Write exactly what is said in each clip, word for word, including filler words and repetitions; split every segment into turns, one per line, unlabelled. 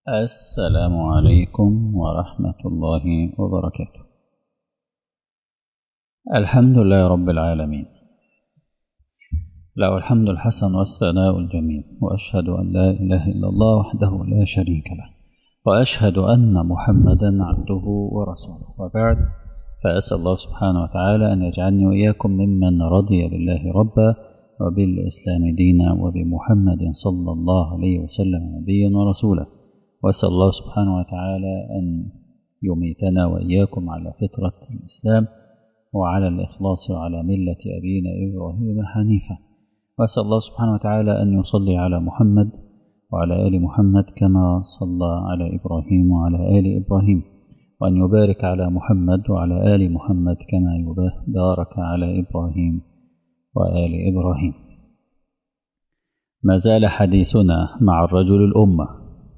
السلام عليكم ورحمة الله وبركاته. الحمد لله رب العالمين، له الحمد الحسن والثناء الجميل، وأشهد أن لا إله إلا الله وحده لا شريك له، وأشهد أن محمدا عبده ورسوله، وبعد، فأسأل الله سبحانه وتعالى أن يجعلني وإياكم ممن رضي بالله ربا وبالإسلام دينا وبمحمد صلى الله عليه وسلم نبيا ورسولا، وأسأل الله سبحانه وتعالى أن يميتنا وإياكم على فطرة الإسلام وعلى الإخلاص وعلى ملة أبينا إبراهيم حنيفا، وأسأل الله سبحانه وتعالى أن يصلي على محمد وعلى آل محمد كما صلى على إبراهيم وعلى آل إبراهيم، وأن يبارك على محمد وعلى آل محمد كما بارك على إبراهيم وآل إبراهيم. ما زال حديثنا مع الرجل الأمة،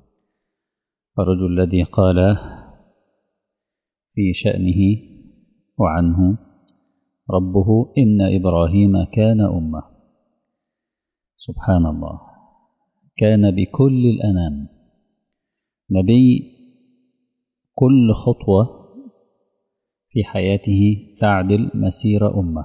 الرجل الذي قال في شأنه وعنه ربه إن إبراهيم كان أمة. سبحان الله، كان بكل الأنام نبي، كل خطوة في حياته تعدل مسير أمة،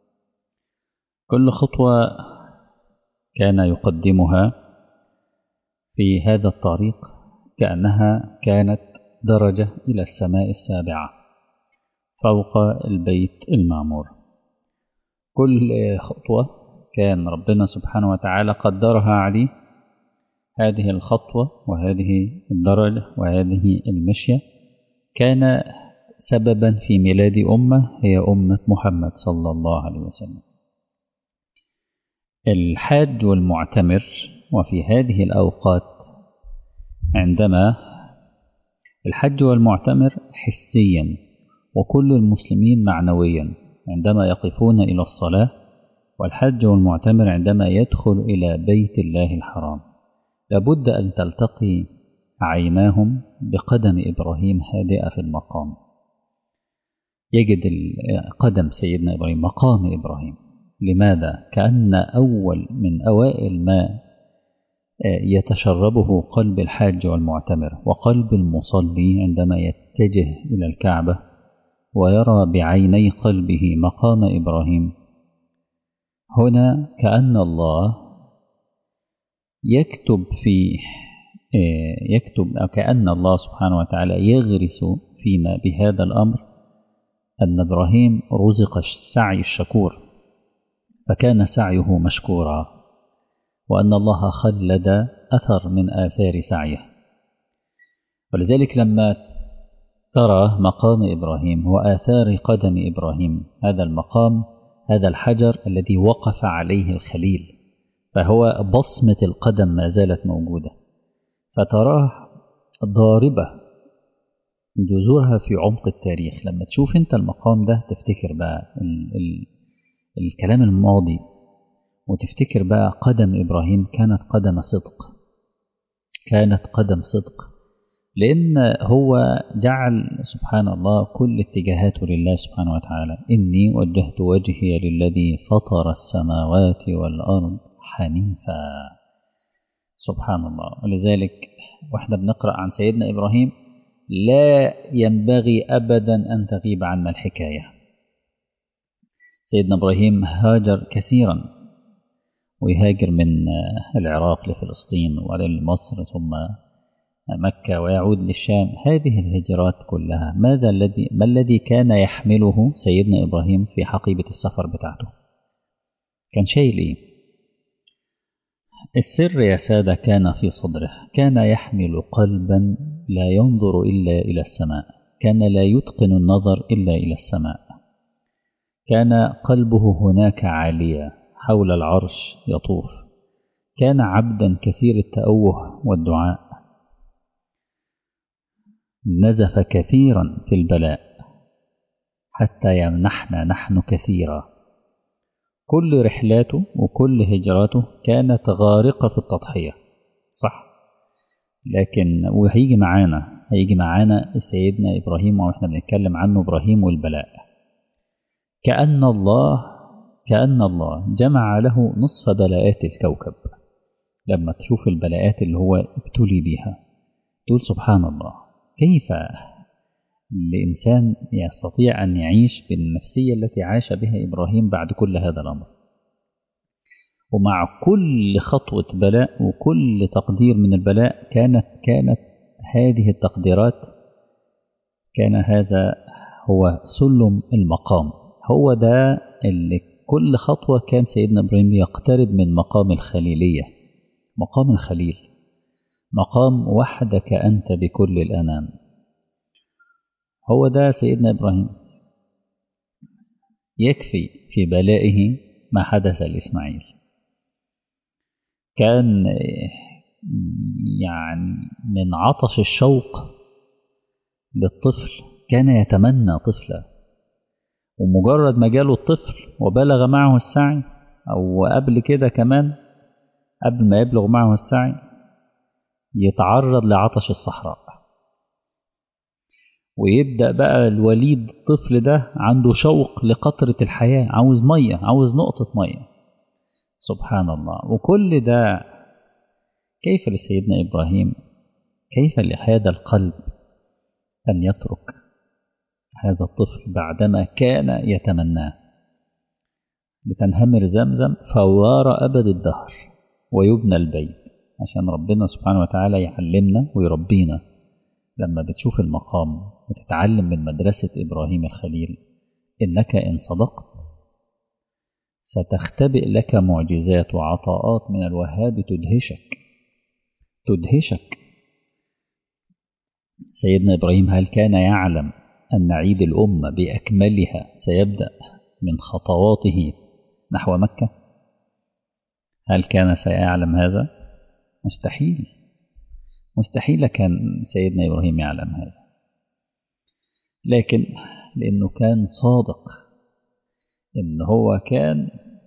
كل خطوة كان يقدمها في هذا الطريق كأنها كانت درجة إلى السماء السابعة فوق البيت المعمور. كل خطوة كان ربنا سبحانه وتعالى قدرها عليه، هذه الخطوة وهذه الدرجة وهذه المشية كان سببا في ميلاد أمة هي أمة محمد صلى الله عليه وسلم. الحاج والمعتمر، وفي هذه الأوقات عندما الحج والمعتمر حسيا وكل المسلمين معنويا عندما يقفون إلى الصلاة، والحج والمعتمر عندما يدخل إلى بيت الله الحرام لابد أن تلتقي عيناهم بقدم إبراهيم هادئة في المقام، يجد قدم سيدنا إبراهيم مقام إبراهيم. لماذا؟ كأن أول من أوائل ما يتشربه قلب الحاج والمعتمر وقلب المصلي عندما يتجه إلى الكعبة ويرى بعيني قلبه مقام إبراهيم، هنا كأن الله يكتب في يكتب أو كأن الله سبحانه وتعالى يغرس فينا بهذا الأمر أن إبراهيم رزق السعي الشكور فكان سعيه مشكورا، وأن الله خلد أثر من آثار سعيه. ولذلك لما ترى مقام إبراهيم وآثار قدم إبراهيم، هذا المقام هذا الحجر الذي وقف عليه الخليل، فهو بصمة القدم ما زالت موجودة، فتراه ضاربة جذورها في عمق التاريخ. لما تشوف انت المقام ده تفتكر بقى ال ال الكلام الماضي، وتفتكر بقى قدم إبراهيم كانت قدم صدق، كانت قدم صدق، لأن هو جعل سبحان الله كل اتجاهاته لله سبحانه وتعالى. إني وجهت وجهي للذي فطر السماوات والأرض حنيفا. سبحان الله. ولذلك واحنا بنقرأ عن سيدنا إبراهيم لا ينبغي أبدا أن تغيب عنا الحكاية. سيدنا إبراهيم هاجر كثيرا، ويهاجر من العراق لفلسطين ولمصر ثم مكة ويعود للشام. هذه الهجرات كلها ماذا الذي ما الذي كان يحمله سيدنا إبراهيم في حقيبة السفر بتاعته؟ كان شايل إيه؟ السر يا سادة كان في صدره، كان يحمل قلبا لا ينظر إلا إلى السماء، كان لا يتقن النظر إلا إلى السماء، كان قلبه هناك عاليا حول العرش يطوف، كان عبدا كثير التأوه والدعاء، نزف كثيرا في البلاء حتى يمنحنا نحن كثيرا. كل رحلاته وكل هجراته كانت غارقة في التضحية، صح؟ لكن وهيجي معانا هيجي معانا سيدنا إبراهيم وإحنا بنتكلم عنه، إبراهيم والبلاء، كأن الله كأن الله جمع له نصف بلاءات الكوكب. لما تشوف البلاءات اللي هو ابتلي بيها، تقول سبحان الله، كيف الإنسان يستطيع أن يعيش بالنفسية التي عاش بها إبراهيم بعد كل هذا الأمر، ومع كل خطوة بلاء وكل تقدير من البلاء كانت كانت هذه التقديرات، كان هذا هو سلم المقام. هو ده اللي كل خطوة كان سيدنا إبراهيم يقترب من مقام الخليلية، مقام الخليل، مقام وحدك أنت بكل الأنام. هو ده سيدنا إبراهيم. يكفي في بلائه ما حدث لإسماعيل. كان يعني من عطش الشوق للطفل كان يتمنى طفلا، ومجرد ما جاله الطفل وبلغ معه السعي، أو قبل كده كمان قبل ما يبلغ معه السعي يتعرض لعطش الصحراء، ويبدأ بقى الوليد الطفل ده عنده شوق لقطرة الحياة، عاوز مية، عاوز نقطة مية. سبحان الله. وكل ده كيف لسيدنا إبراهيم، كيف لهذا القلب أن يترك هذا الطفل بعدما كان يتمناه، لتنهمر زمزم فوار أبد الدهر ويبنى البيت، عشان ربنا سبحانه وتعالى يعلمنا ويربينا. لما بتشوف المقام وتتعلم من مدرسة إبراهيم الخليل، إنك إن صدقت ستختبئ لك معجزات وعطاءات من الوهاب تدهشك تدهشك. سيدنا إبراهيم هل كان يعلم أن عيد الأمة بأكملها سيبدأ من خطواته نحو مكة؟ هل كان سيعلم هذا؟ مستحيل، مستحيل كان سيدنا إبراهيم يعلم هذا، لكن لأنه كان صادق، إن هو كان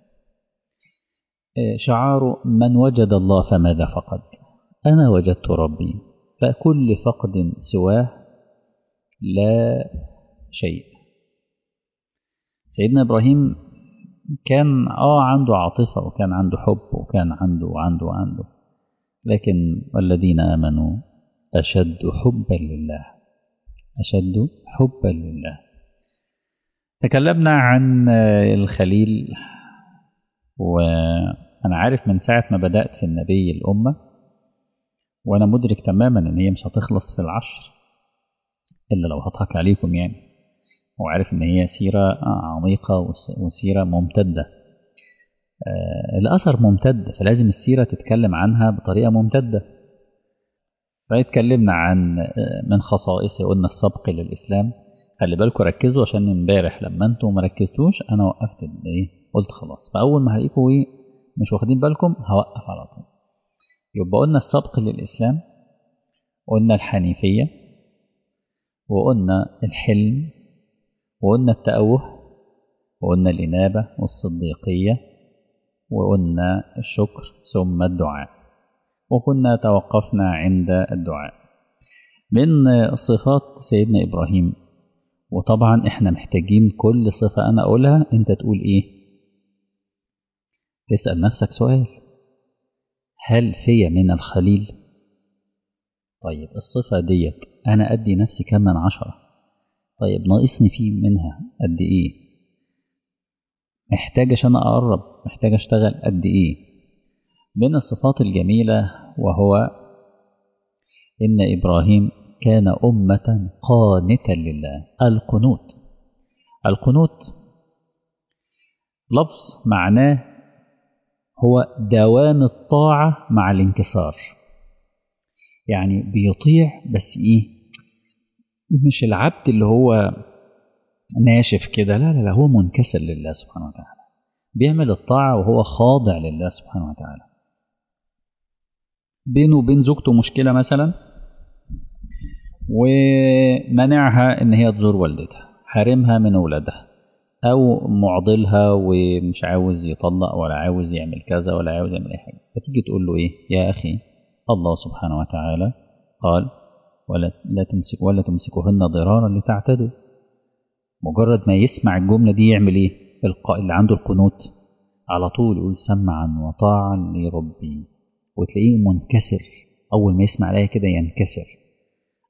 شعاره من وجد الله فماذا فقد، أنا وجدت ربي فكل فقد سواه لا شيء. سيدنا إبراهيم كان آه عنده عاطفة وكان عنده حب وكان عنده وعنده وعنده، لكن والذين آمنوا أشد حبا لله، أشد حبا لله. تكلمنا عن الخليل، وأنا عارف من ساعة ما بدأت في النبي الأمة وأنا مدرك تماما إن هي مش هتخلص في العشر إلا لو هضحك عليكم يعني، وعارف إن هي سيرة عميقة وسيرة ممتدة. آه الأثر ممتد، فلازم السيرة تتكلم عنها بطريقة ممتدة. فاتكلمنا عن من خصائصه، قلنا السبق للإسلام. خلي بالكم ركزوا، عشان امبارح لما انتم ما ركزتوش انا وقفت ايه، قلت خلاص، فاول ما هلاقيكم ايه مش واخدين بالكم هوقف على طول. يبقى قلنا السبق للإسلام، قلنا الحنيفية، وقلنا الحلم، وقلنا التأوه، وقلنا الإنابة والصديقية، وقلنا الشكر، ثم الدعاء. وكنا توقفنا عند الدعاء. من صفات سيدنا إبراهيم، وطبعا احنا محتاجين كل صفة أنا أقولها أنت تقول إيه، تسأل نفسك سؤال، هل في من الخليل؟ طيب الصفة ديت أنا أدي نفسي كم من عشرة؟ طيب ناقصني فيه منها قد إيه؟ محتاج عشان أقرب، محتاج أشتغل قد إيه؟ من الصفات الجميلة وهو إن إبراهيم كان أمة قانتا لله. القنوت، القنوت لفظ معناه هو دوام الطاعة مع الانكسار، يعني بيطيع بس إيه، مش العبد اللي هو ناشف كده، لا لا لا، هو منكسر لله سبحانه وتعالى، بيعمل الطاعة وهو خاضع لله سبحانه وتعالى. بينه وبين زوجته مشكلة مثلا، ومنعها ان هي تزور والدتها، حارمها من ولادها، او معضلها ومش عاوز يطلق ولا عاوز يعمل كذا ولا عاوز يعمل اي حاجه، فتيجي تقول له ايه، يا اخي الله سبحانه وتعالى قال ولا لا تمسك ولا تمسكوهن ضرارا لتعتدوا. مجرد ما يسمع الجمله دي يعمل ايه اللي عنده القنوت؟ على طول يقول سمعا وطاعا لربي، وتلاقيه منكسر، اول ما يسمع الايه كده ينكسر،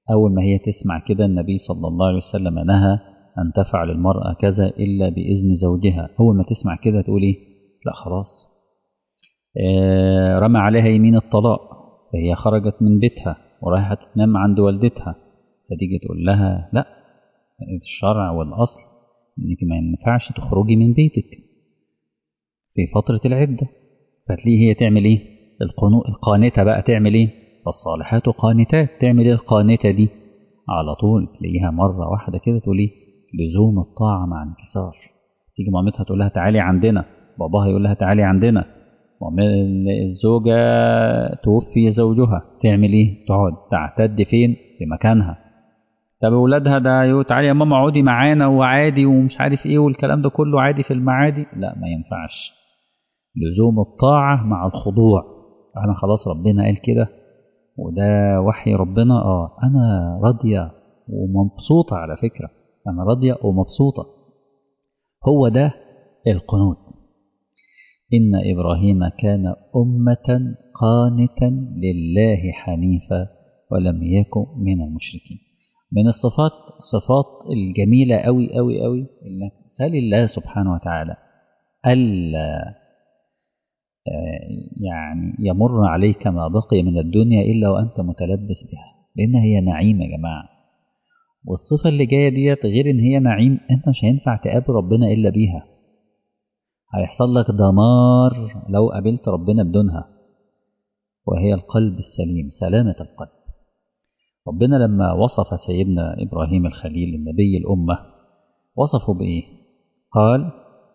أول ما هي تسمع كده النبي صلى الله عليه وسلم نهى أن تفعل المرأة كذا إلا بإذن زوجها، أول ما تسمع كده تقول إيه؟ لا خلاص، آه رمى عليها يمين الطلاق، فهي خرجت من بيتها ورايحة تنام عند والدتها، فتيجي تقول لها لا، الشرع والأصل إنك ما ينفعش تخرجي من بيتك في فترة العدة. فتلاقيه هي تعمل إيه؟ القنو... القانتة بقى تعمل إيه؟ فالصالحات قانتات، تعمل إيه القانتة دي؟ على طول تلاقيها مرة واحدة كده تقول إيه؟ لزوم الطاعة مع انكسار. تيجي مامتها تقول لها تعالي عندنا، باباها يقول لها تعالي عندنا، الزوجة توفي زوجها تعمل إيه؟ تقعد تعتد فين؟ في مكانها. طب أولادها ده تعالي يا ماما اقعدي معانا وعادي ومش عارف إيه والكلام ده كله عادي في المعادي، لا ما ينفعش. لزوم الطاعة مع الخضوع. أنا خلاص ربنا قال كده وده وحي ربنا، آه أنا راضية ومبسوطة، على فكرة أنا راضية ومبسوطة. هو ده القنوت. إن إبراهيم كان أمة قانتا لله حنيفا ولم يكن من المشركين. من الصفات الصفات الجميلة أوي أوي أوي إنك تسأل الله سبحانه وتعالى ألا يعني يمر عليك ما بقي من الدنيا إلا وأنت متلبس بها، لأن هي نعيم يا جماعة. والصفة اللي جاية ديت غير إن هي نعيم، أنت مش هينفع تقابل ربنا إلا بيها، هيحصل لك دمار لو قابلت ربنا بدونها، وهي القلب السليم، سلامة القلب. ربنا لما وصف سيدنا إبراهيم الخليل النبي الأمة وصفه بإيه؟ قال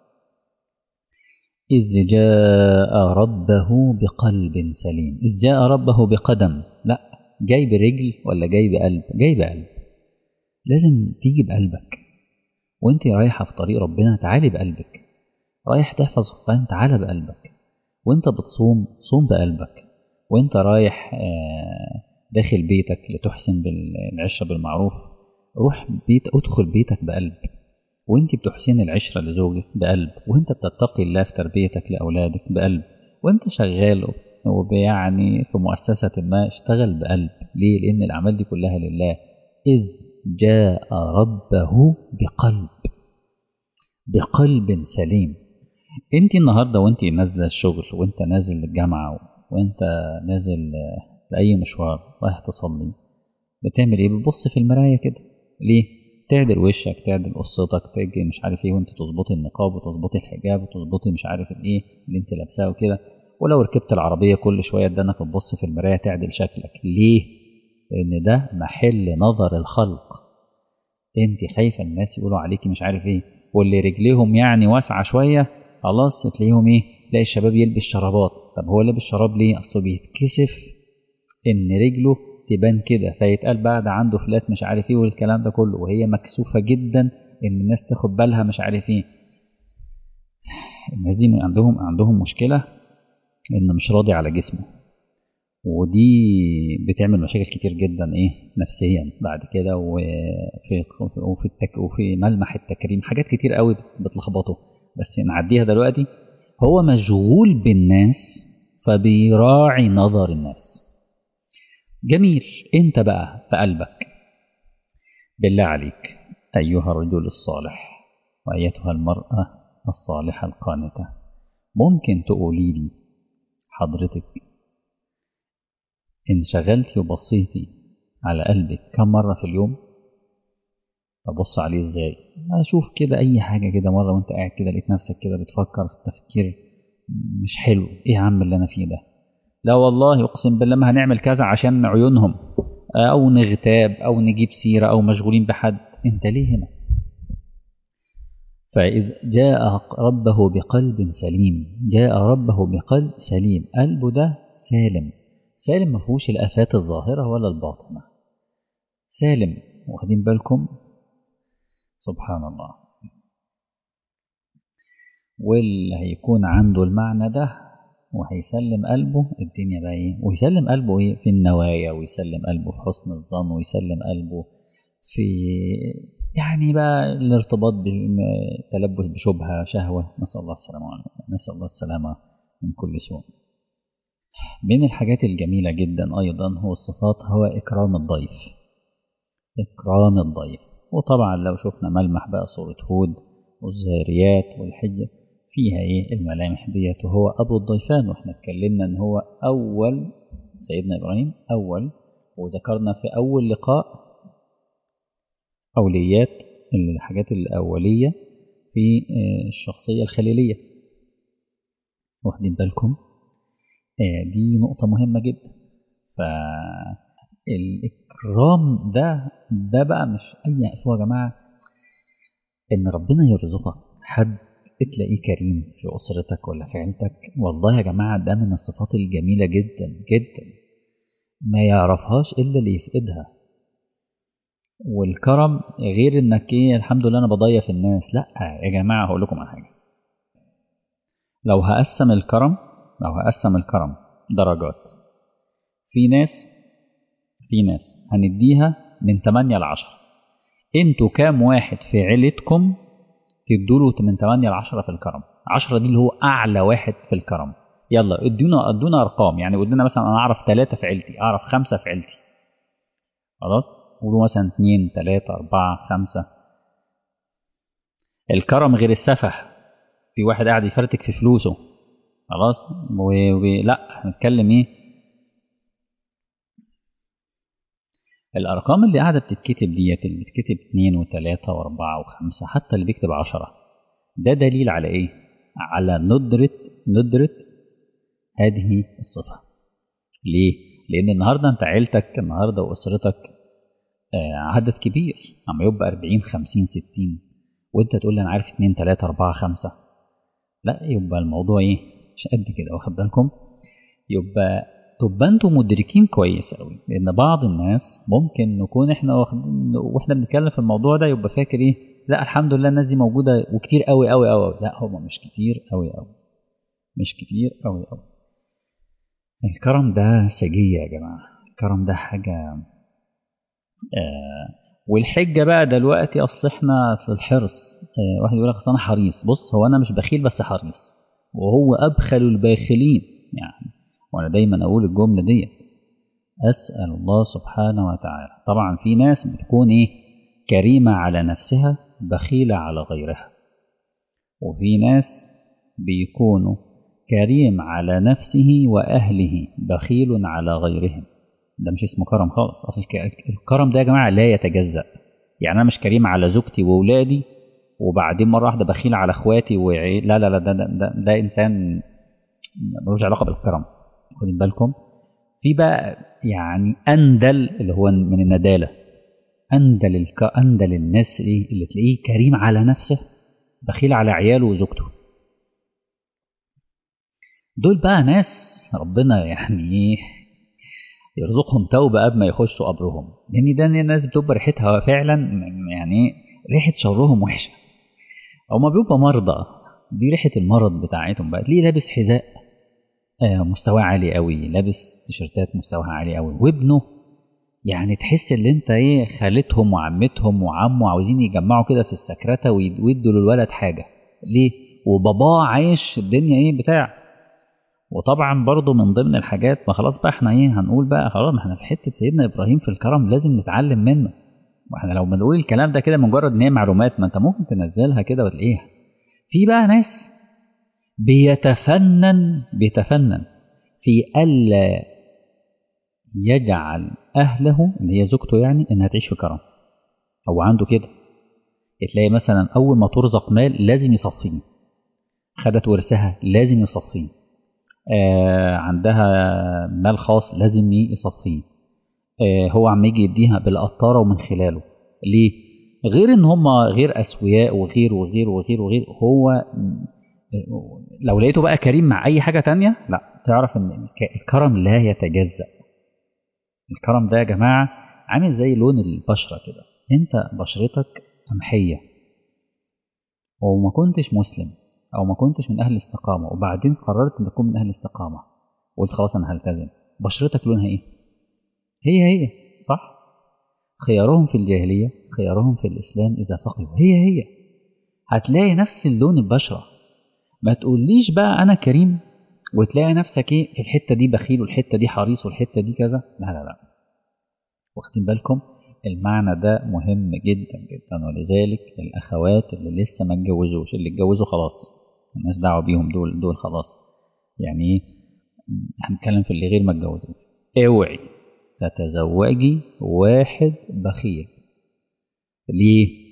إذ جاء ربه بقلب سليم. إذ جاء ربه بقدم، لا جاي برجل ولا جاي بقلب؟ جاي بقلب. لازم تيجي بقلبك وانت رايحة في طريق ربنا، تعالي بقلبك. رايح تحفظ القرآن، تعالى بقلبك. وانت بتصوم صوم بقلبك. وانت رايح داخل بيتك لتحسن بالعشرة بالمعروف، روح بيت ادخل بيتك بقلب. وانت بتحسن العشرة لزوجك بقلب، وانت بتتقي الله في تربيتك لأولادك بقلب، وانت شغال ويعني في مؤسسة ما اشتغل بقلب. ليه؟ لأن الأعمال دي كلها لله. إذ جاء ربه بقلب بقلب سليم. انت النهاردة وانت نازلة الشغل، وانت نازل الجامعة، وانت نازل لأي مشوار رايح تصلي، بتعمل ايه؟ بتبص في المراية كده ليه؟ تعدل وشك، تعدل قصتك، تيجي مش عارف ايه، وانت تظبطي النقاب وتظبطي الحجاب وتظبطي مش عارف ايه اللي انت لابساه وكده. ولو ركبت العربية كل شوية ادانك تبص في المراية تعدل شكلك. ليه؟ لأن ده محل نظر الخلق. انت خايفة الناس يقولوا عليكي مش عارف ايه، واللي رجليهم يعني واسعة شوية خلاص تلاقيهم ايه، تلاقي الشباب يلبس شرابات. طب هو لابس شراب ليه؟ اصله بيتكسف ان رجله تبان كده، فيتقال بقى ده عنده فلات مش عارف ايه والكلام ده كله، وهي مكسوفة جدا ان الناس تاخد بالها مش عارف ايه. الناس دي عندهم عندهم مشكلة انه مش راضي على جسمه، ودي بتعمل مشاكل كتير جدا ايه نفسيا بعد كده، وفي وفي التك وفي ملمح التكريم حاجات كتير قوي بتلخبطه، بس نعديها دلوقتي. هو مشغول بالناس فبيراعي نظر الناس. جميل. انت بقى في قلبك بالله عليك ايها الرجل الصالح وايتها المرأة الصالحة القانتة، ممكن تقولي لي حضرتك إن شغلتي وبصيتي على قلبك كم مرة في اليوم؟ أبص عليه إزاي؟ أشوف كده أي حاجة كده مرة وأنت قاعد كده لقيت نفسك كده بتفكر في التفكير مش حلو، إيه يا عم اللي أنا فيه ده؟ لا والله أقسم بالله ما هنعمل كذا عشان عيونهم، أو نغتاب أو نجيب سيرة أو مشغولين بحد. أنت ليه هنا؟ فإذ جاء ربه بقلب سليم، جاء ربه بقلب سليم، قلبه ده سالم، سالم ما فيهوش الآفات الظاهرة ولا الباطنة، سالم. واخدين بالكم؟ سبحان الله. واللي هيكون عنده المعنى ده وهيسلم قلبه الدنيا بقى ايه، ويسلم قلبه ايه في النوايا، ويسلم قلبه في حسن الظن، ويسلم قلبه في يعني بقى الارتباط بتلبس بشبهة شهوة. نسأل الله السلامة نسأل الله السلامة من كل سوء. من الحاجات الجميلة جدا أيضا هو الصفات هو إكرام الضيف. إكرام الضيف. وطبعا لو شفنا ملمح بقى صورة هود والزاريات والحجة فيها إيه الملامح ديت، وهو أبو الضيفان. وإحنا اتكلمنا إن هو أول سيدنا إبراهيم أول، وذكرنا في أول لقاء أوليات الحاجات الأولية في الشخصية الخليلية. واخدين بالكم؟ دي نقطة مهمة جدا. فالإكرام ده ده بقى مش أي أفواه يا جماعة، إن ربنا يرزقك حد تلاقيه كريم في أسرتك ولا في عيلتك. والله يا جماعة ده من الصفات الجميلة جدا جدا، ما يعرفهاش إلا اللي يفقدها. والكرم غير إنك إيه الحمد لله أنا بضيف الناس، لأ يا جماعة هقول لكم على حاجة. لو هقسم الكرم لو هقسم الكرم درجات، في ناس في ناس هنديها من ثمانية ل عشرة. انتوا كام واحد في عيلتكم تدوله من ثمانية ل عشرة في الكرم؟ عشرة دي اللي هو اعلى واحد في الكرم. يلا ادونا ادونا ارقام، يعني قلنا مثلا انا اعرف ثلاثة في عيلتي، اعرف خمسة في عيلتي، خلاص قولوا مثلا اثنين ثلاثة أربعة خمسة. الكرم غير السفه. في واحد قاعد يفرتك في فلوسه، خلاص ولا هنتكلم ايه؟ الارقام اللي قاعده بتتكتب ديت، اللي بتكتب اثنين وثلاثة وأربعة وخمسة، حتى اللي بيكتب عشرة، ده دليل على ايه؟ على ندرة ندرة هذه الصفة. ليه؟ لأن النهاردة أنت عيلتك النهاردة وأسرتك آه عدد كبير، أما يبقى أربعين خمسين ستين، وأنت تقول لي أنا عارف اتنين تلاتة أربعة خمسة، لا يبقى الموضوع إيه؟ مش قد كده. واخد بالكم؟ يبقى تبقى أنتوا مدركين كويس أوي، لأن بعض الناس ممكن نكون إحنا واخدين وإحنا بنتكلم في الموضوع ده يبقى فاكر إيه؟ لا الحمد لله الناس دي موجودة وكتير أوي أوي أوي. لا هم مش كتير أوي أوي، مش كتير أوي أوي. الكرم ده سجية يا جماعة، الكرم ده حاجة آه. والحجة بقى دلوقتي أصل إحنا أصل الحرص، آه واحد يقول لك أصل أنا حريص. بص هو أنا مش بخيل بس حريص، وهو أبخل الباخلين يعني. وأنا دايما أقول الجملة دي، أسأل الله سبحانه وتعالى. طبعا في ناس بتكون إيه كريمة على نفسها بخيلة على غيرها، وفي ناس بيكونوا كريم على نفسه وأهله بخيل على غيرهم. ده مش اسمه كرم خالص. أصل الكرم ده يا جماعة لا يتجزأ. يعني أنا مش كريم على زوجتي وأولادي وبعدين مرة واحدة بخيل على إخواتي وعي... لا لا لا ده, ده, ده, ده إنسان ملوش علاقة بالكرم. خدين بالكم؟ في بقى يعني أندل اللي هو من الندالة، أندل الك... أندل الناس إيه اللي تلاقيه كريم على نفسه بخيل على عياله وزوجته. دول بقى ناس ربنا يعني ايه يرزقهم توبة قبل ما يخشوا قبرهم، لأن ده الناس بتبقى ريحتها فعلا يعني ريحة شرهم وحشة. هما بيبقى مرضى، دي ريحة المرض بتاعتهم بقى. تلاقيه لابس حذاء آه مستواه عالي قوي، لابس تيشيرتات مستواها عالي قوي، وابنه يعني تحس ان انت ايه خالتهم وعمتهم وعمه عاوزين يجمعوا كده في السكرته ويدوا للولد حاجة. ليه؟ وباباه عايش الدنيا ايه بتاع. وطبعا برضو من ضمن الحاجات، ما خلاص بقى احنا ايه هنقول بقى خلاص، ما احنا في حته سيدنا ابراهيم في الكرم لازم نتعلم منه. واحنا لو بنقول الكلام ده كده مجرد ان هي معلومات، ما انت ممكن تنزلها كده وتلاقيها. في بقى ناس بيتفنن بيتفنن في الا يجعل اهله اللي هي زوجته يعني انها تعيش في كرم. هو عنده كده، تلاقي مثلا اول ما ترزق مال لازم يصفيه، خدت ورثها لازم يصفيه، آه عندها مال خاص لازم يصفيه، آه هو عم يجي يديها بالقطارة ومن خلاله. ليه؟ غير ان هم غير اسوياء وغير وغير وغير وغير هو لو لقيته بقى كريم مع اي حاجة تانية، لا تعرف ان الكرم لا يتجزأ. الكرم ده يا جماعة عامل زي لون البشرة كده. انت بشرتك قمحية وما كنتش مسلم او ما كنتش من اهل الاستقامة، وبعدين قررت ان تكون من اهل الاستقامة وقلت خلاص انا هلتزم، بشرتك لونها ايه؟ هي هي صح؟ خيارهم في الجاهلية خيارهم في الاسلام اذا فقهوا، هي هي هتلاقي نفس اللون البشرة. ما تقوليش بقى انا كريم وتلاقي نفسك ايه في الحتة دي بخيل والحتة دي حريص والحتة دي كذا، لا لا لا. واخدين بالكم؟ المعنى ده مهم جدا جدا. ولذلك الأخوات اللي لسه ما اتجوزوش، اللي اتجوزوا خلاص الناس دعوة بيهم، دول دول خلاص يعني ايه، هنتكلم في اللي غير ما اتجوزوش. اوعي تتزوجي واحد بخيل. ليه؟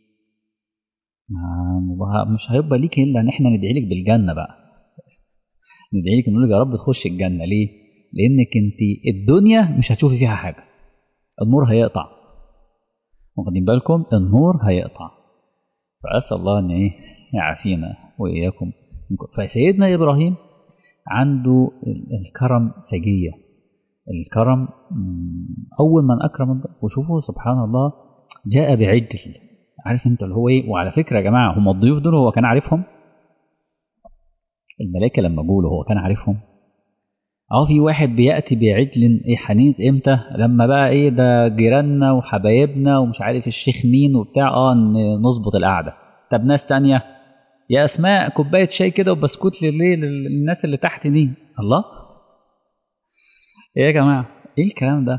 مش هيبقى ليك الا ان احنا ندعي لك بالجنه بقى، ندعي لك نقول لك يا رب تخش الجنه. ليه؟ لانك انت الدنيا مش هتشوفي فيها حاجه، النور هيقطع، واخدين بالكم؟ النور هيقطع. فاسال الله ان ايه يعافينا واياكم. فسيدنا ابراهيم عنده الكرم سجيه، الكرم اول من اكرم الله. وشوفوا سبحان الله جاء بعجل، عارف انت اللي هو ايه. وعلى فكره يا جماعه هم الضيوف دول هو كان عارفهم، الملائكه لما جوله هو كان عارفهم. اه في واحد بياتي بعجل ايه حنيذ امتى؟ لما بقى ايه ده جيراننا وحبايبنا ومش عارف الشيخ مين وبتاع، اه نظبط القعده. طب ناس تانية يا اسماء كوبايه شاي كده وبسكوت لليل للناس اللي تحت دي. الله، ايه يا جماعه ايه الكلام ده؟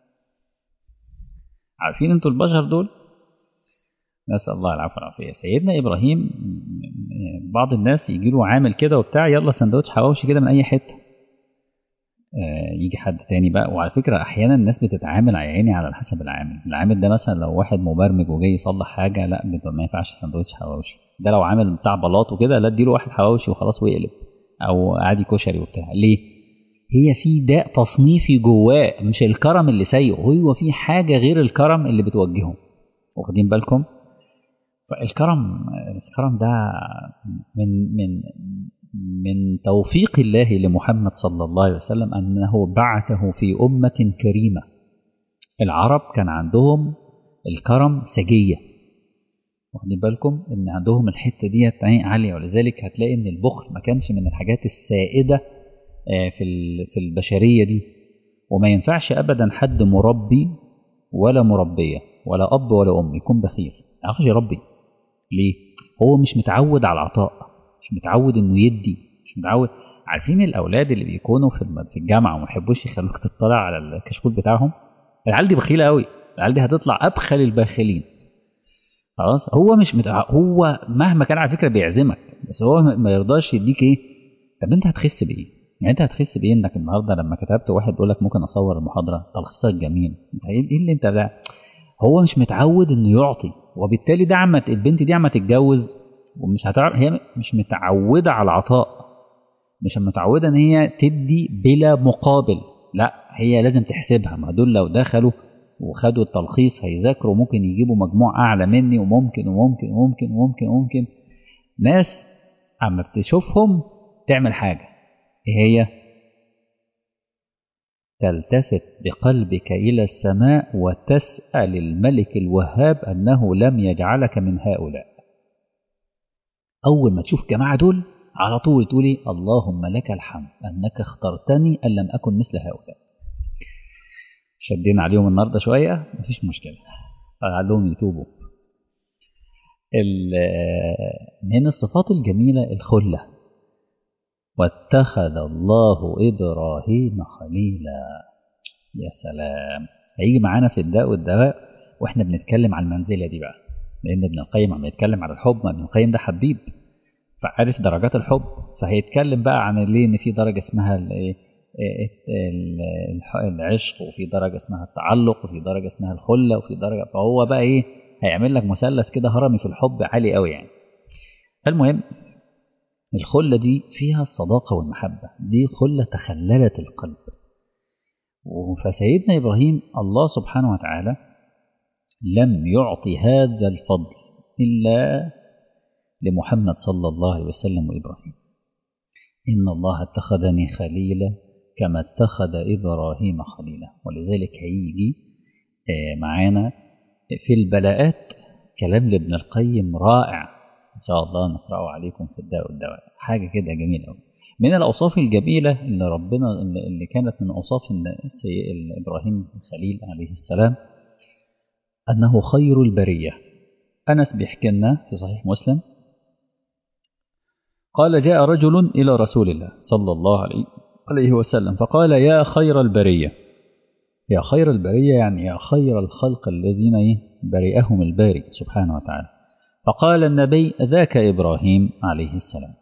عارفين انتوا البشر دول، نسأل الله العفو والعافية. سيدنا إبراهيم بعض الناس يجي له عامل كده وبتاع، يلا سندوتش حواوشي كده من أي حتة، آه يجي حد تاني بقى. وعلى فكرة أحيانا الناس بتتعامل عيني على حسب العامل. العامل ده مثلا لو واحد مبرمج وجاي يصلح حاجة، لا ما ينفعش سندوتش حواوشي. ده لو عامل بتاع بلاط وكده، لا اديله واحد حواوشي وخلاص ويقلب، أو عادي كشري وبتاع. ليه؟ هي في داء تصنيفي جواه، مش الكرم اللي سيء، هو في حاجة غير الكرم اللي بتوجهه، واخدين بالكم؟ فالكرم الكرم ده من من من توفيق الله لمحمد صلى الله عليه وسلم أنه بعثه في أمة كريمة. العرب كان عندهم الكرم سجية، واخدين بالكم إن عندهم الحتة دي عالية. ولذلك هتلاقي إن البخل ما كانش من الحاجات السائدة في في البشرية دي. وما ينفعش أبدا حد مربي ولا مربية ولا أب ولا أم يكون بخيل، ما يعرفش يربي. ليه؟ هو مش متعود على العطاء، مش متعود انه يدي، مش متعود. عارفين الاولاد اللي بيكونوا في في الجامعه وما يحبوش يخلوك تطلع على الكشكول بتاعهم؟ العيال دي بخيله قوي، العيال دي هتطلع ابخل الباخلين. خلاص هو مش متع... هو مهما كان على فكره بيعزمك، بس هو ما يرضاش يديك ايه. طب انت هتخس بايه؟ يعني انت هتخس بايه انك النهارده لما كتبت واحد بيقول لك ممكن اصور المحاضره تلخيصها جميل، انت ايه اللي انت ده؟ هو مش متعود انه يعطي، وبالتالي ده عم البنت دي عم تتجوز ومش هتعرف، هي مش متعوده على العطاء، مش متعوده ان هي تدي بلا مقابل. لا هي لازم تحسبها، ما دول لو دخلوا وخدوا التلخيص هيذاكروا ممكن يجيبوا مجموع اعلى مني، وممكن وممكن وممكن وممكن وممكن ناس اما بتشوفهم تعمل حاجه ايه هي؟ تلتفت بقلبك إلى السماء وتسأل الملك الوهاب أنه لم يجعلك من هؤلاء. أول ما تشوف جماعة دول على طول تقولي اللهم لك الحمد أنك اخترتني أن لم أكن مثل هؤلاء. شدينا عليهم النهاردة شوية، مفيش مشكلة، عليهم يتوبوا. من الصفات الجميلة الخلة. واتخذ الله إبراهيم خليلا. يا سلام، هيجي معانا في الداء والدواء واحنا بنتكلم عن المنزلة دي بقى، لأن ابن القيم عم يتكلم عن الحب. ما ابن القيم ده حبيب فعارف درجات الحب، فهيتكلم بقى عن ليه ان في درجة اسمها العشق، وفي درجة اسمها التعلق، وفي درجة اسمها الخلة، وفي درجة، فهو بقى ايه هيعمل لك مثلث كده هرمي في الحب عالي قوي يعني. المهم الخلة دي فيها الصداقة والمحبة، دي خلة تخللت القلب. فسيدنا إبراهيم الله سبحانه وتعالى لم يعطي هذا الفضل إلا لمحمد صلى الله عليه وسلم وإبراهيم. إن الله اتخذني خليلا كما اتخذ إبراهيم خليلا. ولذلك هيجي معانا في البلاءات كلام لابن القيم رائع، إن شاء الله نقرأه عليكم في الداء والدواء، حاجة كده جميلة أوي. من الأوصاف الجميلة اللي ربنا اللي كانت من أوصاف إبراهيم الخليل عليه السلام أنه خير البرية. أنس بيحكي لنا في صحيح مسلم قال جاء رجل إلى رسول الله صلى الله عليه وسلم فقال يا خير البرية يا خير البرية يعني يا خير الخلق الذين برئهم الباري سبحانه وتعالى. فقال النبي ذاك إبراهيم عليه السلام.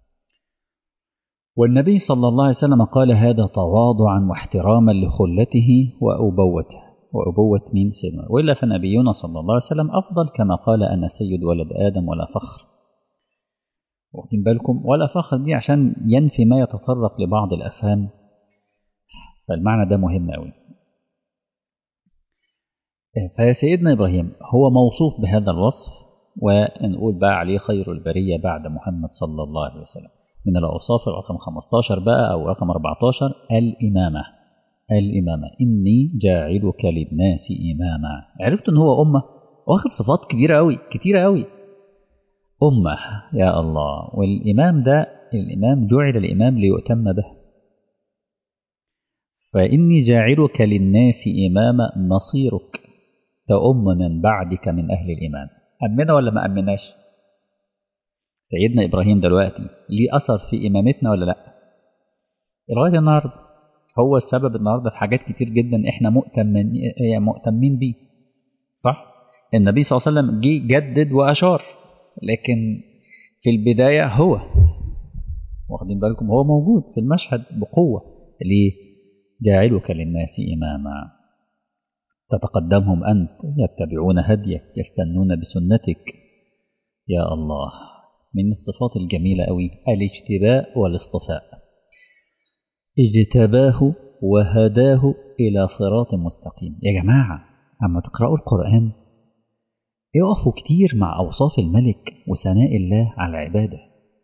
والنبي صلى الله عليه وسلم قال هذا تواضعا واحتراما لخلته وأبوته وأبوة من سيدنا، وإلا فنبينا صلى الله عليه وسلم أفضل كما قال أنا سيد ولد آدم ولا فخر. واخدين بالكم؟ ولا فخر دي عشان ينفي ما يتطرق لبعض الأفهام، فالمعنى ده مهم أوي. فسيدنا إبراهيم هو موصوف بهذا الوصف، ونقول بقى عليه خير البرية بعد محمد صلى الله عليه وسلم. من الأوصاف رقم خمستاشر بقى أو رقم أربعتاشر الإمامة. الإمامة إني جاعلك للناس إماما. عرفت إن هو أمة، واخد صفات كبيرة أوي كتيرة أوي. أمة يا الله. والإمام ده الإمام جعل الإمام ليؤتم به. فإني جاعلك للناس إماما مصيرك تأم من بعدك من أهل الإيمان. أمنا ولا ما أمناش؟ سيدنا إبراهيم دلوقتي ليه أثر في إمامتنا ولا لأ؟ لغاية النهاردة هو السبب النهاردة في حاجات كتير جدا إحنا مؤتمن مؤتمين بيه، صح؟ النبي صلى الله عليه وسلم جه جدد وأشار، لكن في البداية هو واخدين بالكم هو موجود في المشهد بقوة. ليه؟ جاعلك للناس إماما تتقدمهم أنت يتبعون هديك يستنون بسنتك. يا الله، من الصفات الجميلة أوي الاجتباء والاصطفاء. اجتباه وهداه إلى صراط مستقيم. يا جماعة أما تقرأوا القرآن اقفوا كتير مع أوصاف الملك وثناء الله على عباده.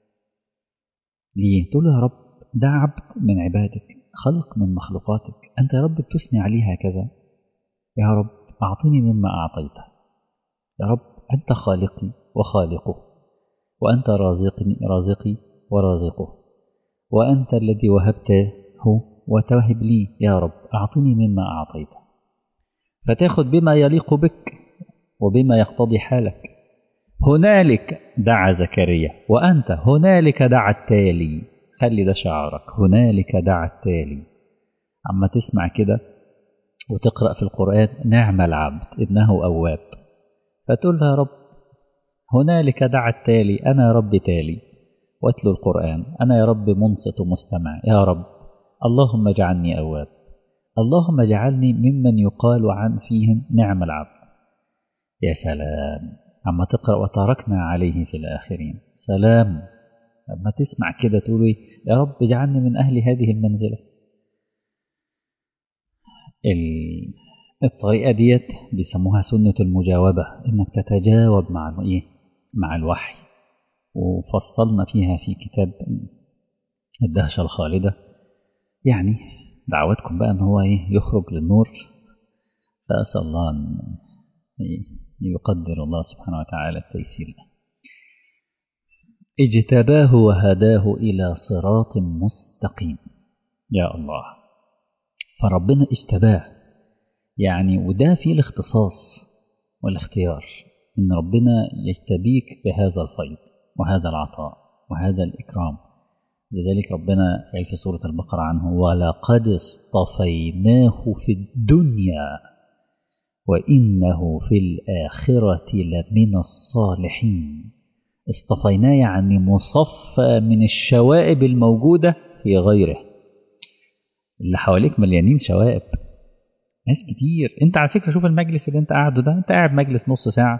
ليه؟ تقول يا رب ده عبد من عبادك، خلق من مخلوقاتك، أنت يا رب بتثني عليه هكذا. يا رب أعطني مما أعطيته. يا رب أنت خالقي وخالقه، وأنت رازقني رازقي ورازقه، وأنت الذي وهبته وتوهب لي. يا رب أعطني مما أعطيته. فتاخد بما يليق بك وبما يقتضي حالك. هنالك دعا زكريا وأنت هنالك دعا التالي. خلي ده شعارك، هنالك دعا التالي. عما تسمع كده وتقرأ في القرآن نعم العبد إنه أواب، فتقول يا رب هنالك دعا التالي، أنا يا رب تالي واتلو القرآن، أنا يا رب منصت ومستمع. يا رب اللهم اجعلني أواب، اللهم اجعلني ممن يقال عن فيهم نعم العبد. يا سلام عما تقرأ وتركنا عليه في الآخرين. سلام لما تسمع كده تقول يا رب اجعلني من أهل هذه المنزلة. الطريقة ديت بيسموها سنة المجاوبة، إنك تتجاوب مع الإيه؟ مع الوحي. وفصلنا فيها في كتاب الدهشة الخالدة. يعني دعوتكم بقى أن هو إيه؟ يخرج للنور. فأسأل الله أن يقدر الله سبحانه وتعالى التيسير له. اجتباه وهداه إلى صراط مستقيم. يا الله، فربنا اجتباه يعني، وده فيه الاختصاص والاختيار، إن ربنا يجتبيك بهذا الفيض وهذا العطاء وهذا الإكرام. لذلك ربنا قال في سورة البقرة عنه ولقد اصطفيناه في الدنيا وإنه في الآخرة لمن الصالحين. اصطفيناه يعني مصفى من الشوائب الموجودة في غيره. اللي حواليك مليانين شوائب، ناس كتير. انت على فكرة شوف المجلس اللي انت قاعده ده، انت قاعد مجلس نص ساعة،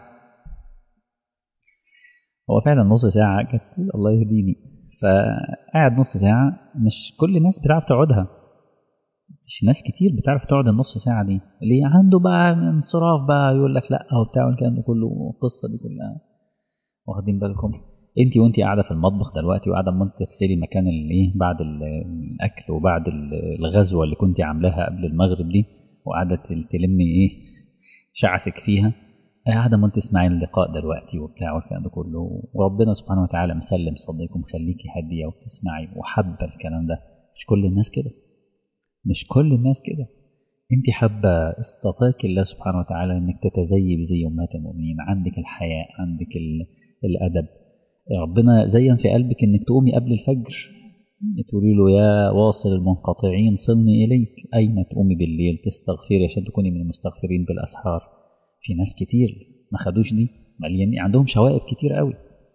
هو فعلا نص ساعة كانت الله يهديني، فقاعد نص ساعة مش كل الناس بتعرف تقعدها. مش ناس كتير بتعرف تقعد النص ساعة دي، اللي عنده بقى انصراف بقى يقول لك لا او بتاع الكلام ده كله، القصة دي كلها. واخدين بالكم؟ انت وانت قاعدة في المطبخ دلوقتي وقاعدة ما تغسلي مكان الايه بعد الاكل وبعد الغزوة اللي كنت عاملاها قبل المغرب دي، وقاعدة تلمي ايه شعثك فيها، قاعدة ما تسمعي اللقاء دلوقتي وبتاع والكلام ده كله، وربنا سبحانه وتعالى مسلم صديكم خليكي هادية وبتسمعي وحابة الكلام ده. مش كل الناس كده، مش كل الناس كده. انت حابة اصطفاك الله سبحانه وتعالى انك تتزيي بزي امهات المؤمنين، عندك الحياء، عندك الادب. ربنا زين في قلبك انك تقومي قبل الفجر تقولي له يا واصل المنقطعين صلني إليك، أين تقومي بالليل تستغفري عشان تكوني من المستغفرين بالأسحار. في ناس كتير ما خدوش دي، مليانين عندهم شوائب كتير قوي.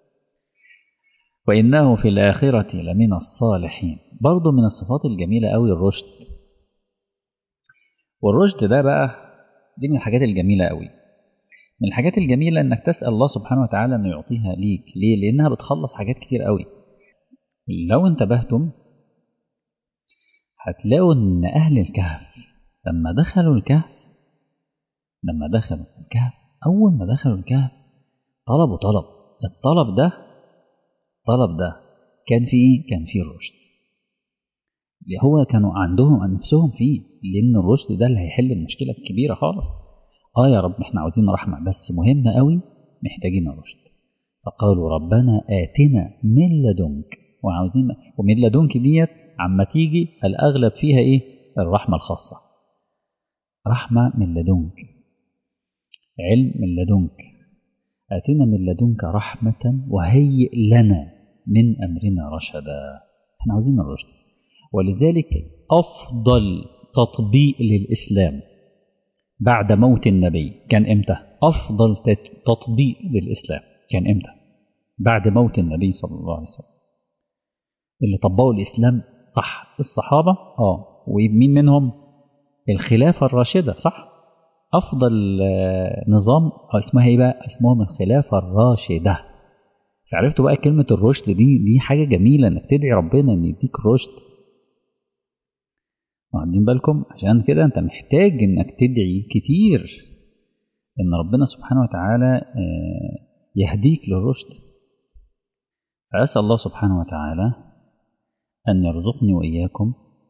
وإنه في الآخرة لمن الصالحين، برضو من الصفات الجميلة قوي الرشد. والرشد ده بقى دي من الحاجات الجميلة قوي. من الحاجات الجميلة انك تسأل الله سبحانه وتعالى انه يعطيها ليك. ليه؟ لانها بتخلص حاجات كتير قوي. لو انتبهتم هتلاقوا ان اهل الكهف لما دخلوا الكهف لما دخلوا الكهف اول ما دخلوا الكهف طلبوا طلب. الطلب ده الطلب ده كان فيه كان فيه الرشد. اللي هو كانوا عندهم نفسهم فيه، لان الرشد ده اللي هيحل المشكلة الكبيرة خالص. اه يا رب احنا عاوزين رحمة، بس مهمة قوي محتاجين الرشد. فقالوا ربنا آتنا من لدنك، وعاوزين ومن لدنك ديت عما تيجي الأغلب فيها إيه؟ الرحمة الخاصة. رحمة من لدنك، علم من لدنك، آتنا من لدنك رحمة وهيئ لنا من أمرنا رشدا. احنا عاوزين الرشد. ولذلك أفضل تطبيق للإسلام بعد موت النبي كان إمتى؟ أفضل تطبيق للإسلام كان إمتى؟ بعد موت النبي صلى الله عليه وسلم. اللي طبقوا الإسلام صح الصحابة، آه ومين منهم؟ الخلافة الراشدة، صح؟ أفضل نظام اسمها إيه بقى؟ اسمهم الخلافة الراشدة. فعرفتوا بقى كلمة الرشد دي دي حاجة جميلة إنك تدعي ربنا إن يديك رشد. واخدين بالكم؟ عشان كده أنت محتاج إنك تدعي كتير إن ربنا سبحانه وتعالى يهديك للرشد. فأسأل الله سبحانه وتعالى أن يرزقني وإياكم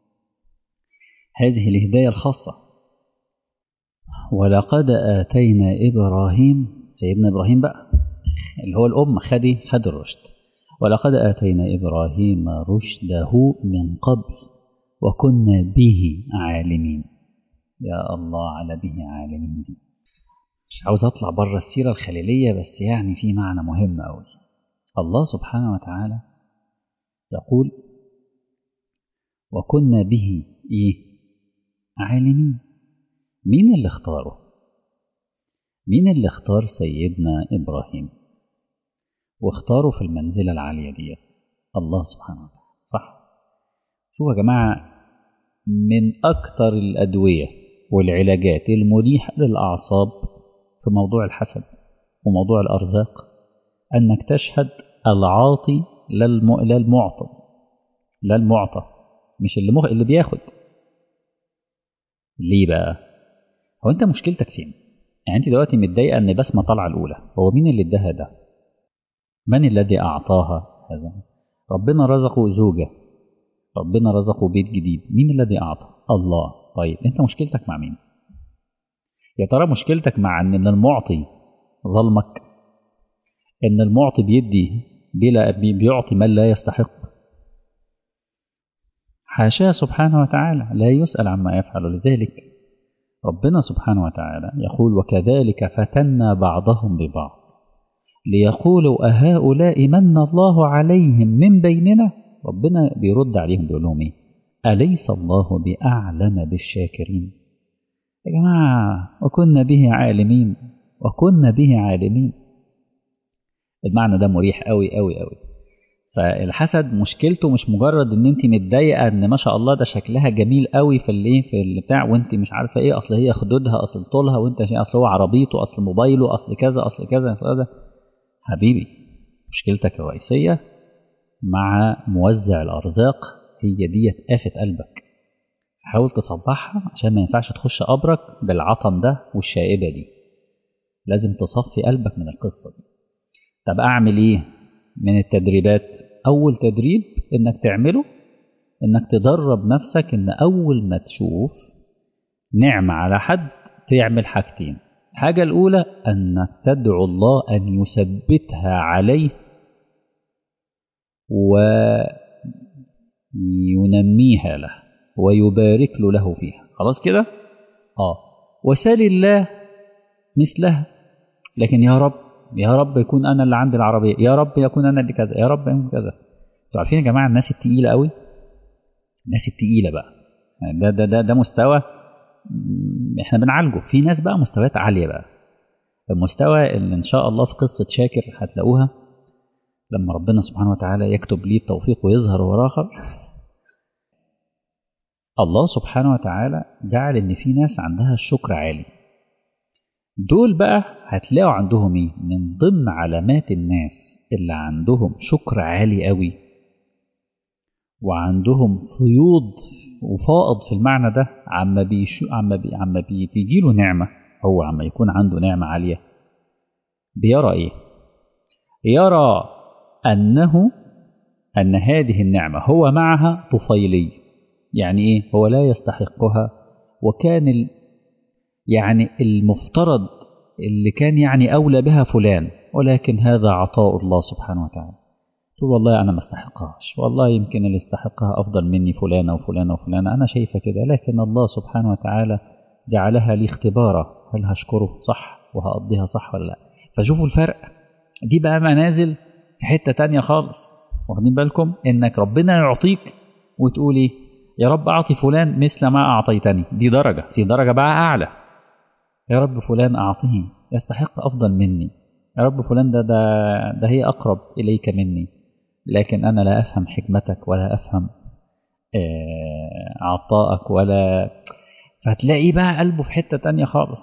هذه الهداية الخاصة. ولقد آتينا إبراهيم، سيدنا إبراهيم بقى اللي هو الأم خد خد الرشد. ولقد آتينا إبراهيم رشده من قبل وكنا به عالمين. يا الله على به عالمين دي. مش عاوز أطلع بره السيرة الخليلية، بس يعني في معنى مهم أوي. الله سبحانه وتعالى يقول وكنا به إيه؟ عالمين. مين اللي اختاره؟ مين اللي اختار سيدنا إبراهيم واختاره في المنزلة العالية دي؟ الله سبحانه وتعالى، صح؟ شوفوا يا جماعة، من أكتر الأدوية والعلاجات المريحة للأعصاب في موضوع الحسد وموضوع الأرزاق أنك تشهد العاطي للمعطى، لا المعطى، مش اللي, مخ... اللي بياخد. ليه بقى؟ هو أنت مشكلتك فين؟ يعني أنت دلوقتي متضايقة أن بسمة طالعة الأولى، هو مين اللي اداها ده؟ من الذي أعطاها هذا؟ ربنا رزقه زوجة، ربنا رزقه بيت جديد، مين الذي أعطى؟ الله. طيب أنت مشكلتك مع مين؟ يا ترى مشكلتك مع أن المعطي ظلمك؟ أن المعطي بيدي بلا بيعطي من لا يستحق؟ حاشاه سبحانه وتعالى، لا يسأل عما يفعل. لذلك ربنا سبحانه وتعالى يقول وكذلك فتنا بعضهم ببعض ليقولوا أهؤلاء من الله عليهم من بيننا. ربنا بيرد عليهم بيقول لهم إيه؟ أليس الله بأعلم بالشاكرين؟ يا جماعة وكنا به عالمين، وكنا به عالمين. المعنى ده مريح قوي قوي قوي. فالحسد مشكلته مش مجرد ان انت متضايقه ان ما شاء الله ده شكلها جميل قوي في الايه في البتاع، وانت مش عارفه ايه، اصل هي خدودها، اصل طولها، وانت اصل هو عربيته، اصل موبايله، اصل كذا اصل كذا كذا. حبيبي، مشكلتك الرئيسيه مع موزع الارزاق، هي ديت آفة قلبك. حاول تصلحها عشان ما ينفعش تخش قبرك بالعطن ده والشائبه دي. لازم تصفي قلبك من القصه دي. طب اعمل ايه من التدريبات؟ اول تدريب انك تعمله انك تدرب نفسك ان اول ما تشوف نعمة على حد تعمل حاجتين. الحاجة الاولى انك تدعو الله ان يثبتها عليه وينميها له ويبارك له, له فيها. خلاص كده؟ اه وسال الله مثلها. لكن يا رب يا رب يكون انا اللي عندي العربية، يا رب يكون انا اللي كذا، يا رب يكون كذا. انتوا عارفين يا جماعة الناس التقيلة قوي الناس التقيلة بقى، ده ده ده ده مستوى احنا بنعالجه. في ناس بقى مستويات عالية بقى، المستوى اللي ان شاء الله في قصة شاكر هتلاقوها لما ربنا سبحانه وتعالى يكتب ليه التوفيق ويظهر وراخر. الله سبحانه وتعالى جعل ان في ناس عندها الشكر عالي، دول بقى هتلاقوا عندهم ايه من ضمن علامات الناس اللي عندهم شكر عالي قوي وعندهم فيوض وفائض في المعنى ده، عما بيشو عما بي عما بي بيجي له نعمة، هو عما يكون عنده نعمة عالية بيرى ايه؟ يرى انه ان هذه النعمة هو معها طفيلي، يعني ايه؟ هو لا يستحقها، وكان ال يعني المفترض اللي كان يعني أولى بها فلان، ولكن هذا عطاء الله سبحانه وتعالى. تقول والله أنا ما استحقهاش، والله يمكن اللي استحقها أفضل مني فلانة وفلانة وفلانة، أنا شايفة كده، لكن الله سبحانه وتعالى جعلها لي اختبارا، هل هشكره صح وهقضيها صح ولا لا؟ فشوفوا الفرق، دي بقى منازل في حتة تانية خالص. واخدين بالكم إنك ربنا يعطيك وتقولي يا رب أعطي فلان مثل ما أعطيتني، دي درجة، في درجة بقى أعلى، يا رب فلان أعطيه يستحق أفضل مني، يا رب فلان ده ده, ده هي أقرب إليك مني، لكن أنا لا أفهم حكمتك ولا أفهم آه عطائك ولا، فهتلاقي بقى قلبه في حتة تانية خالص.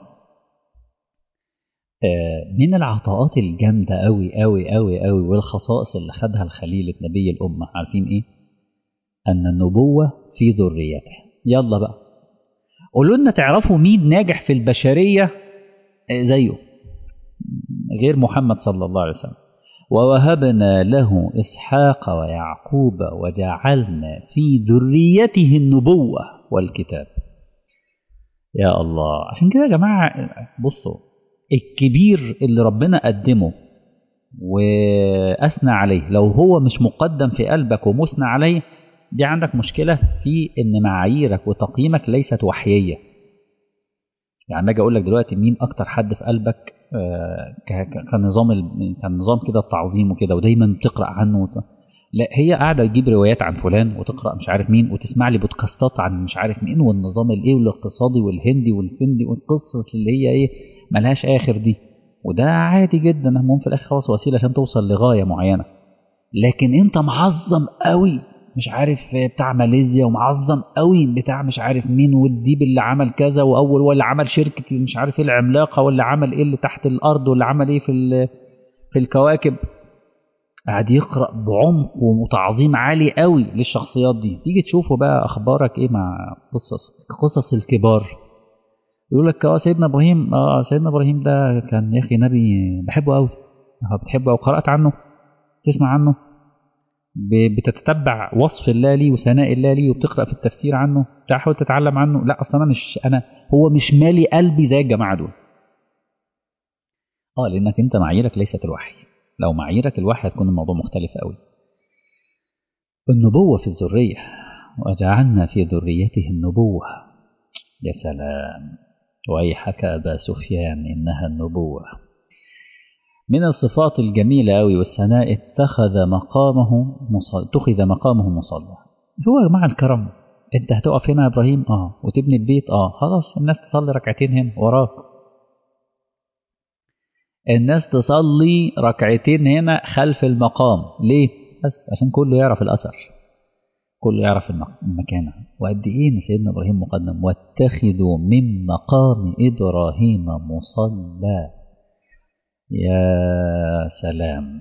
آه من العطاءات الجامدة أوي أوي أوي أوي والخصائص اللي خدها الخليل نبي الأمة، عارفين إيه؟ أن النبوة في ذريته. يلا بقى قولوا لنا تعرفوا مين ناجح في البشرية زيه غير محمد صلى الله عليه وسلم؟ ووهبنا له إسحاق ويعقوب وجعلنا في ذريته النبوة والكتاب. يا الله، عشان كده يا جماعة بصوا، الكبير اللي ربنا قدمه وأثنى عليه لو هو مش مقدم في قلبك ومثنى عليه، دي عندك مشكلة في إن معاييرك وتقييمك ليست وحيية. يعني باجي أقول لك دلوقتي مين أكتر حد في قلبك كنظام كنظام كده التعظيم وكده ودايما بتقرأ عنه وت... لا، هي قاعدة تجيب روايات عن فلان وتقرأ مش عارف مين وتسمع لي بودكاستات عن مش عارف مين والنظام الايه والاقتصادي والهندي والفندي والقصص اللي هي ايه ملهاش آخر دي، وده عادي جدا، هم في الآخر خلاص وسيلة عشان توصل لغاية معينة. لكن انت معظم قوي مش عارف بتاع ماليزيا ومعظم قوي بتاع مش عارف مين والديب اللي عمل كذا واول ولا عمل شركه مش عارف ايه العملاقه ولا عمل ايه اللي تحت الارض ولا عمل ايه في في الكواكب، قاعد يقرا بعمق وتعظيم عالي قوي للشخصيات دي. تيجي تشوفوا بقى اخبارك ايه مع قصص قصص الكبار، يقول لك اه سيدنا ابراهيم، اه سيدنا ابراهيم ده كان يا اخي نبي بحبه قوي، بتحبه او قرات عنه تسمع عنه، بتتتبع وصف الله لي وثناء الله لي وبتقرأ في التفسير عنه، تحاول تتعلم عنه، لا أصلا أنا مش أنا هو مش مالي قلبي زي الجماعة دول. آه لأنك أنت معاييرك ليست الوحي، لو معاييرك الوحي هتكون الموضوع مختلف قوي. النبوة في الذرية، وجعلنا في ذريته النبوة. يا سلام، ويحك أبا سفيان إنها النبوة. من الصفات الجميلة أوي والثناء اتخذ مقامه مصلى، اتخذ مقامه مصلى. هو يا جماعة الكرم، انت هتقف هنا يا ابراهيم اه وتبني البيت اه خلاص الناس تصلي ركعتين هنا وراك، الناس تصلي ركعتين هنا خلف المقام، ليه؟ بس عشان كله يعرف الأثر، كله يعرف المكانة وقد ايه ان سيدنا ابراهيم مقدم. واتخذوا من مقام ابراهيم مصلى. يا سلام،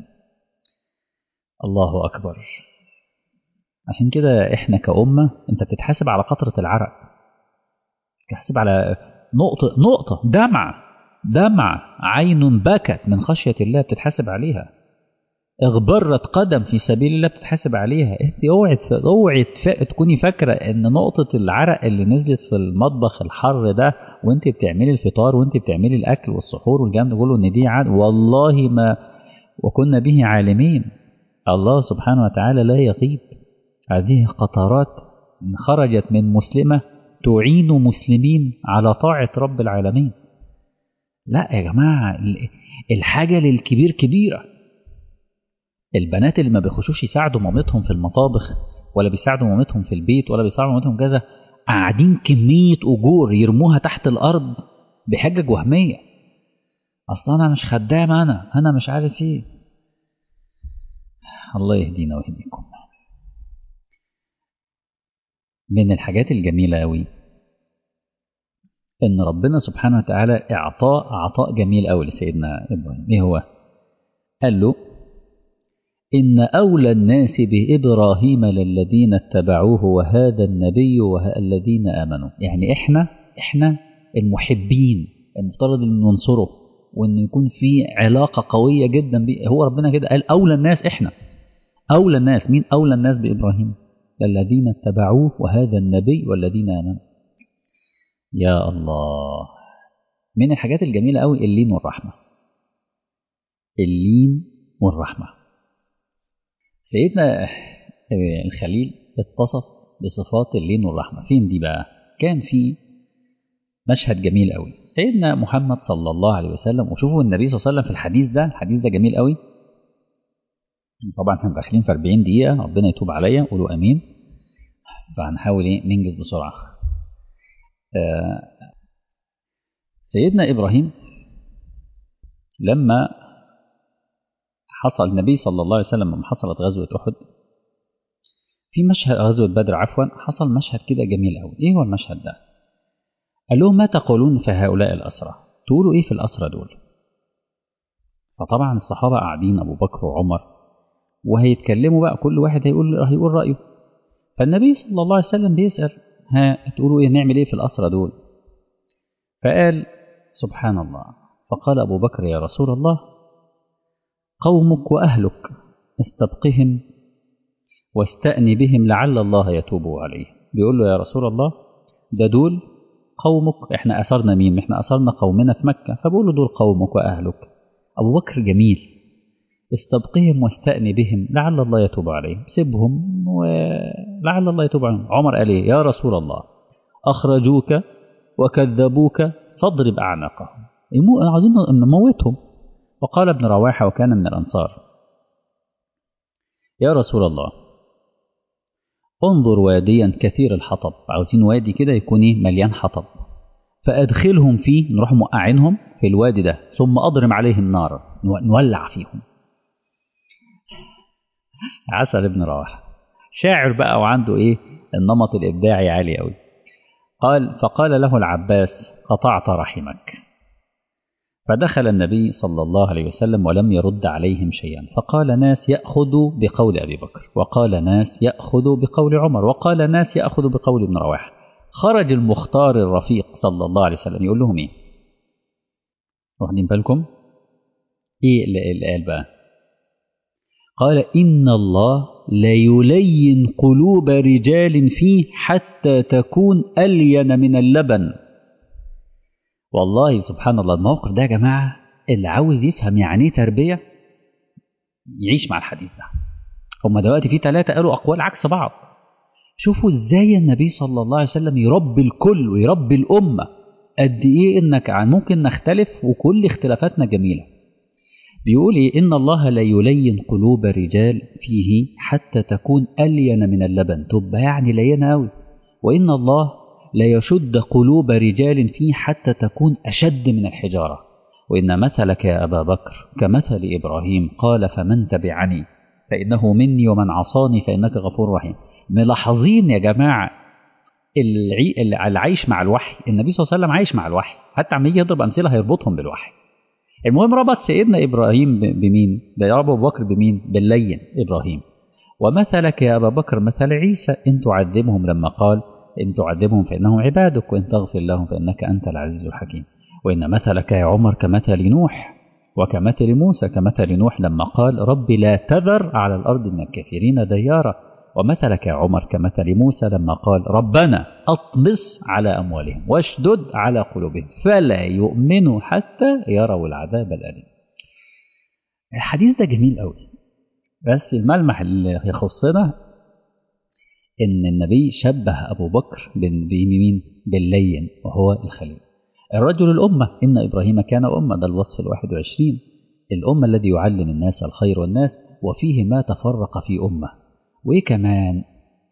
الله أكبر. عشان كده إحنا كأمة أنت بتتحاسب على قطرة العرق، بتتحاسب على نقطة نقطة دمعة دمعة عين بكت من خشية الله بتتحاسب عليها، اغبرت قدم في سبيل الله بتتحاسب عليها. انت اوعي اوعي تكوني فاكرة ان نقطة العرق اللي نزلت في المطبخ الحر ده وانت بتعملي الفطار وانت بتعملي الاكل والسحور والجنب ده كله ان دي عاد، والله ما وكنا به عالمين. الله سبحانه وتعالى لا يغيب. هذه قطرات خرجت من مسلمة تعين مسلمين على طاعة رب العالمين. لا يا جماعة، الحاجة للكبير كبيرة. البنات اللي ما بيخشوش يساعدوا مامتهم في المطابخ ولا بيساعدوا مامتهم في البيت ولا بيساعدوا مامتهم كذا، قاعدين كمية أجور يرموها تحت الأرض بحجج وهمية. أصلا أنا مش خدام، أنا أنا مش عارف إيه. الله يهدينا ويهديكم. من الحاجات الجميلة أوي إن ربنا سبحانه وتعالى إعطاء عطاء جميل أوي لسيدنا إبراهيم. إيه هو؟ قال له إن أولى الناس بإبراهيم للذين اتبعوه وهذا النبي والذين آمنوا. يعني إحنا إحنا المحبين المفترض أن ننصره وأن يكون في علاقة قوية جدا بيه. هو ربنا كده قال أولى الناس، إحنا أولى الناس. مين أولى الناس بإبراهيم؟ الذين اتبعوه وهذا النبي والذين آمنوا. يا الله، من الحاجات الجميلة قوي اللين والرحمة. اللين والرحمة. سيدنا الخليل اتصف بصفات اللين والرحمة. فين دي بقى؟ كان في مشهد جميل قوي. سيدنا محمد صلى الله عليه وسلم، وشوفوا النبي صلى الله عليه وسلم في الحديث ده، الحديث ده جميل قوي. طبعا احنا داخلين في أربعين دقيقة، ربنا يتوب عليا، قولوا امين. فهنحاول ايه ننجز بسرعة. آه سيدنا ابراهيم لما حصل النبي صلى الله عليه وسلم، لما حصلت غزوة احد، في مشهد غزوة بدر عفوا، حصل مشهد كده جميل قوي. ايه هو المشهد ده؟ قال لهم ما تقولون في هؤلاء الأسرى؟ تقولوا ايه في الأسرى دول؟ فطبعا الصحابة قاعدين، ابو بكر وعمر، وهيتكلموا بقى، كل واحد هيقول هيقول رأيه. فالنبي صلى الله عليه وسلم بيسأل ها تقولوا ايه، نعمل ايه في الأسرى دول؟ فقال سبحان الله، فقال أبو بكر يا رسول الله قومك وأهلك استبقهم واستأني بهم لعل الله يتوب عليه. بيقول له يا رسول الله ده دول قومك، احنا أثرنا مين؟ احنا أثرنا قومنا في مكة، فبقول له دول قومك وأهلك. أبو بكر جميل، استبقهم واستأني بهم لعل الله يتوب عليهم، سيبهم ولعل الله يتوب عليهم. عمر قال ايه يا رسول الله أخرجوك وكذبوك فاضرب أعناقهم، عايزين نموتهم. وقال ابن رواحة وكان من الأنصار يا رسول الله انظر واديا كثير الحطب، عاوزين وادي كده يكون مليان حطب، فأدخلهم فيه، نروح موقعينهم في الوادي ده، ثم أضرم عليهم نارا، نولع فيهم. عسل ابن رواحة شاعر بقى، وعنده ايه النمط الإبداعي عالي قوي. قال فقال له العباس قطعت رحمك. فدخل النبي صلى الله عليه وسلم ولم يرد عليهم شيئا، فقال ناس يأخذوا بقول أبي بكر، وقال ناس يأخذوا بقول عمر، وقال ناس يأخذوا بقول ابن رواحة. خرج المختار الرفيق صلى الله عليه وسلم يقول لهم ايه؟ واخدين بالكم ايه اللي قال بقى؟ قال إن الله ليلين قلوب رجال فيه حتى تكون ألين من اللبن. والله سبحان الله، الموقف ده يا جماعة اللي عاوز يفهم يعني تربية يعيش مع الحديث ده. هم دلوقتي في ثلاثة قالوا أقوال عكس بعض. شوفوا ازاي النبي صلى الله عليه وسلم يربي الكل ويربي الأمة. قد ايه انك ممكن نختلف وكل اختلافاتنا جميلة. بيقول ايه؟ إن الله لا يلين قلوب رجال فيه حتى تكون ألين من اللبن، تبقى يعني لينة قوي. وإن الله لا يشد قلوب رجال فيه حتى تكون أشد من الحجارة. وإن مثلك يا أبا بكر كمثل إبراهيم قال فمن تبعني فإنه مني ومن عصاني فإنك غفور رحيم. ملاحظين يا جماعة العيش مع الوحي. النبي صلى الله عليه وسلم عايش مع الوحي، حتى عم يجي يضرب أمثلة هيربطهم بالوحي. المهم ربط سيدنا إبراهيم بمين؟ ربط أبو بكر بمين؟ باللين إبراهيم. ومثلك يا أبا بكر مثل عيسى إن تعذبهم، لما قال إن تعذبهم فإنهم عبادك وإن تغفر لهم فإنك أنت العزيز الحكيم. وإن مثلك يا عمر كمثل نوح وكمثل موسى، كمثل نوح لما قال رب لا تذر على الأرض من الكافرين ديارا. ومثلك يا عمر كمثل موسى لما قال ربنا أطمس على أموالهم واشدد على قلوبهم فلا يؤمنوا حتى يروا العذاب الأليم. الحديث ده جميل قوي، بس الملمح اللي يخصنا إن النبي شبه أبو بكر بمين؟ باللين وهو الخليل. الرجل الأمة، إن إبراهيم كان أمة، ده الوصف الواحد وعشرين. الأمة الذي يعلم الناس الخير والناس وفيه ما تفرق في أمة. وإيه كمان؟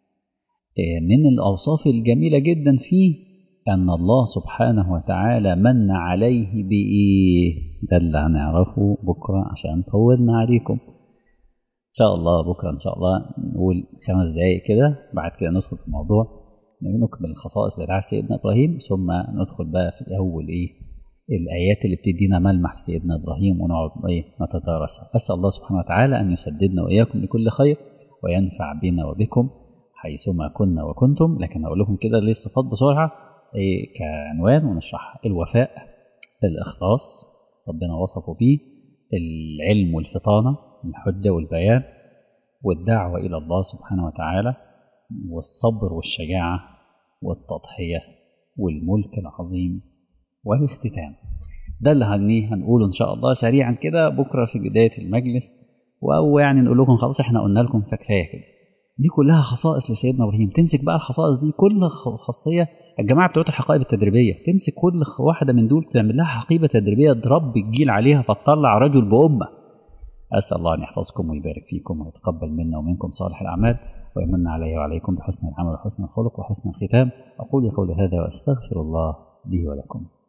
من الأوصاف الجميلة جدا فيه أن الله سبحانه وتعالى من عليه بإيه؟ ده اللي هنعرفه بكرة عشان طولنا عليكم. إن شاء الله بكرة إن شاء الله نقول خمس دقايق كده، بعد كده ندخل في الموضوع، نكمل الخصائص بتاع سيدنا إبراهيم، ثم ندخل بقى في أول إيه الآيات اللي بتدينا ملمح سيدنا إبراهيم، ونقعد إيه نتدارسها. أسأل الله سبحانه وتعالى أن يسددنا وإياكم لكل خير، وينفع بنا وبكم حيثما كنا وكنتم. لكن أقول لكم كده ليه الصفات بسرعة إيه كعنوان ونشرحها. الوفاء، الإخلاص ربنا وصفه به، العلم والفطانة، الحجة والبيان، والدعوة إلى الله سبحانه وتعالى، والصبر والشجاعة، والتضحية، والملك العظيم، والاختتام. ده اللي هنيه هنقوله إن شاء الله سريعا كده بكرة في بداية المجلس، أو يعني نقول لكم خلاص إحنا قلنا لكم فكفاية كده. دي كلها خصائص لسيدنا إبراهيم. تمسك بقى الخصائص دي، كل خاصية الجماعة بتوع الحقائب التدريبية تمسك كل واحدة من دول تعمل لها حقيبة تدريبية تربي الجيل عليها، فتطلع رجل بأمة. أسأل الله أن يحفظكم ويبارك فيكم ويتقبل منا ومنكم صالح الأعمال، ويمن علي وعليكم بحسن العمل وحسن الخلق وحسن الختام. أقول قولي هذا وأستغفر الله لي ولكم.